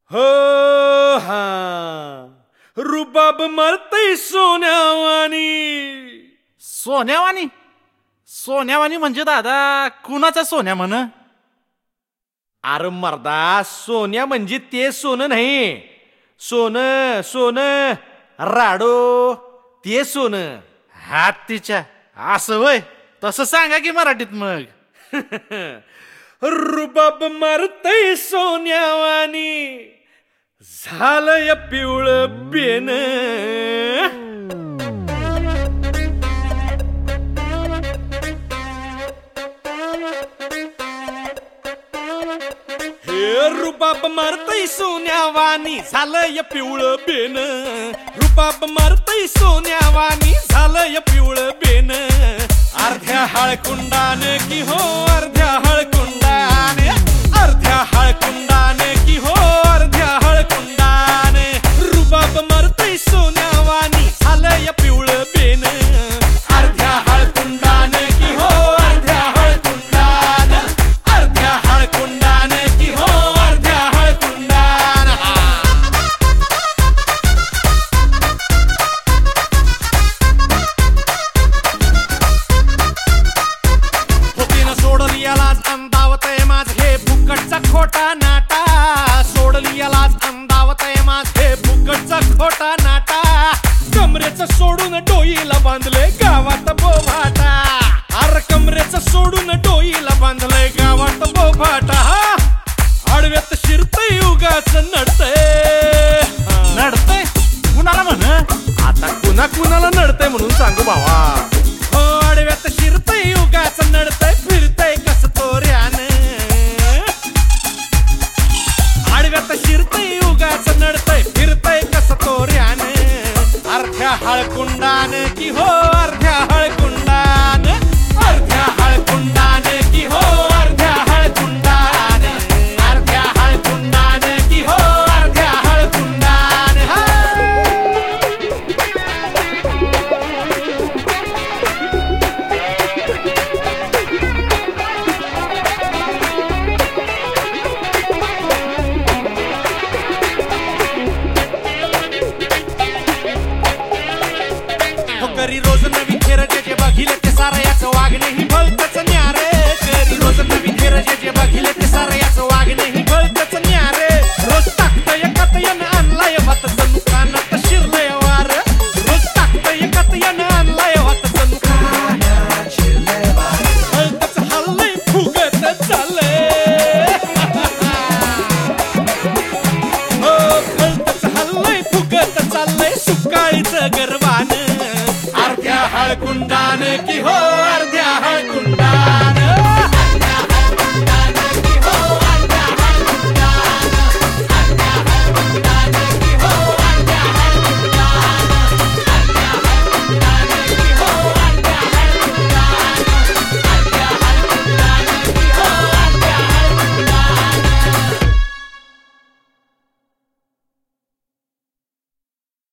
हो हा रुबाब मरतय सोन्यावानी. सोन्यावानी सोन्यावानी म्हणजे दादा कुणाचा सोन्या म्हण? अरे मर्दा सोन्या म्हणजे ते सोनं नाही, सोनं सोनं राडो ते सोनं. हात तिच्या असं वय तसं सांगा की मराठीत मग. रुबाब मरतय सोन्यावानी झालंय पिवळं बेन. हे रुबाब मरतय सोन्यावानी झालंय पिवळं बेन. रुबाब मरतय सोन्यावानी झालंय पिवळं बेन. अर्ध्या हळकुंडान की हो अर्ध्या हळकुंडान, अर्ध्या हळकुंडान की हो अर्ध्या हळकुंडान. रुबाब मरतय सोन्यावानी झालंय पिवळं बेन. अर्ध्या हळकुंडान की हो अर्ध्या हळकुंडान, अर्ध्या हळकुंडान की हो अर्ध्या हळकुंडान. सोडली यालाच अंदावतय माझ हे फुकटचा खोटा नाटा. सोडली यालाच अंदावतय माझ हे फुकटचा खोटा नाटा. कमरेचं सोडून डोईला बांधले गावात बोभाटा. अरे कमरेचं सोडून डोईला बांधले गावात बोभाटा. आडव्यात शिरतय उगाच नडतय. नडतय कुणाला म्हण? आता कुणा कुणाला नडतय म्हणून सांगू भावा. हो आडव्यात शिरतय उगाच नडतय फिरतय कस तोऱ्यान. आडव्यात शिरतय उगाच नडतय फिरतय कस तोऱ्यान. अर्ध्या हळकुंडान की हो अर्ध्या हळकुंडान, अर्ध्या हळकुंडान की हो अर्ध्या हळकुंडान, अर्ध्या हळकुंडान की हो अर्ध्या हळकुंडान. करी रोज नवी खेर जे बघिले ते सारं याचं वागणे ही भलतच न्यारे. करी रोज नवी खेर जे बघिले ते सारं याचं वागणे ही भलतच न्यारे. रोज टाकतय कतयन आणलाय वातच नुकानात शिरलय वार. रोज टाकतय कतयन आणलाय वातच नुकानात शिरलय वार. भलतच हल्लय फुगत चाललंय. हो भलतच हल्लय फुगत चाललंय सुकाळीचं गर्वान. अर्ध्या हळकुंडान की हो